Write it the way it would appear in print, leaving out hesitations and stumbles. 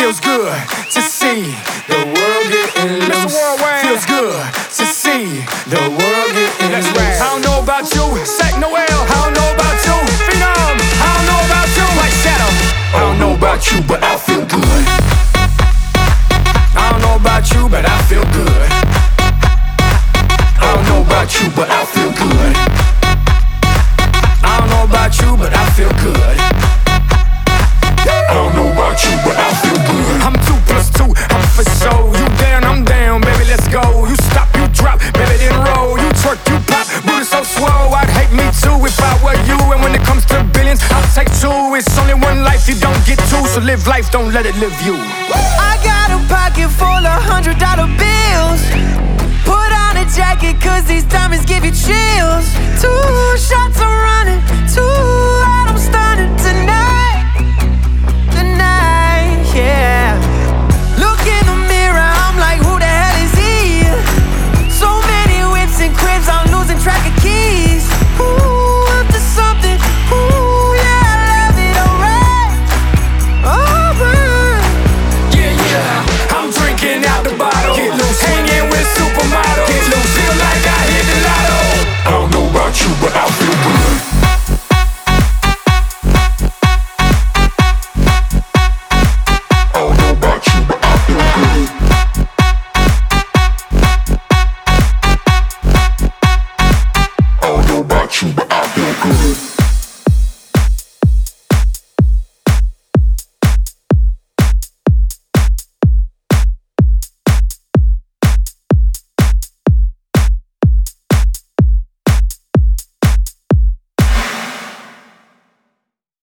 Feels good to see the world getting loose. Feels good to see the world getting loose. I don't know about you, Sack Noel. I don't know about you, Phenom. I don't know about you, White Shadow. I don't know about you, but I feel good. I don't know about you, but I feel good. I don't know about you, but I feel good. I don't know about you, but I feel good. I don't know about you, but I feel good. I'm 2 plus 2, I'm for sure. You down, I'm down, baby, let's go. You stop, you drop, baby, then roll. You twerk, you pop, booty so swole. I'd hate me too if I were you. And when it comes to billions, I'll take 2. It's only one life, you don't get 2. So live life, don't let it live you. I got a pocket full of $100 bills. Put on a jacket, cause these diamonds give you chills. 2 shots I'm running, 2 out I'm stunning tonight.